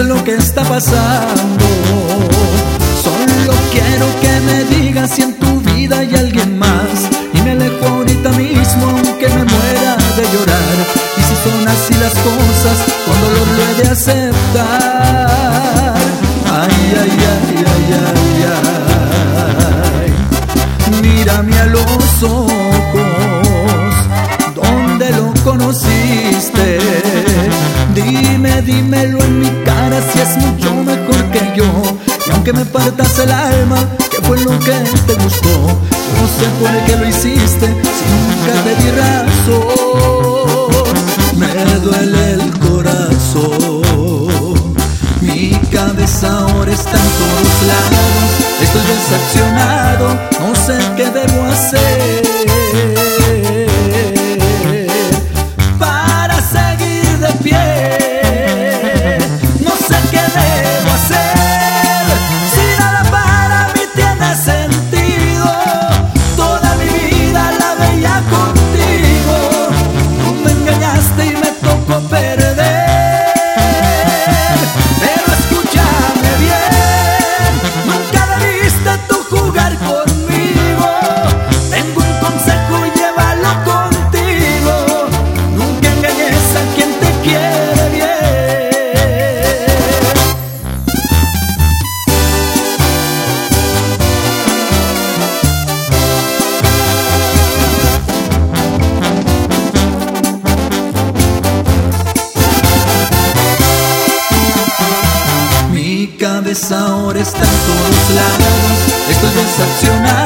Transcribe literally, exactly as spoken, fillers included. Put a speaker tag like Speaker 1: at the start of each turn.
Speaker 1: sé lo que está pasando. Solo quiero que me digas si en tu vida hay alguien más, y me alejo ahorita mismo aunque me muera de llorar. Y si son así las cosas, con dolor lo he de aceptar. Ay, ay, ay, ay, ay, ay. Mírame a los ojos, ¿dónde lo conociste? Dime, dímelo en mi cara si es mucho mejor que yo. Y aunque me partas el alma, ¿qué fue lo que te gustó? No sé por qué lo hiciste, si nunca te di razón. Me duele el corazón, mi cabeza ahora está en todos lados. Estoy decepcionado, no sé qué debo hacer para seguir de pie. No sé qué debo hacer, si nada para mí tiene sentido. Toda mi vida la veía contigo, tú me engañaste y me tocó perder. Pero escúchame bien, nunca debiste tú jugar conmigo. Tengo un consejo y llévalo contigo: nunca engañes a quien te quiere bien. Mi cabeza ahora está en todos lados, estoy decepcionado.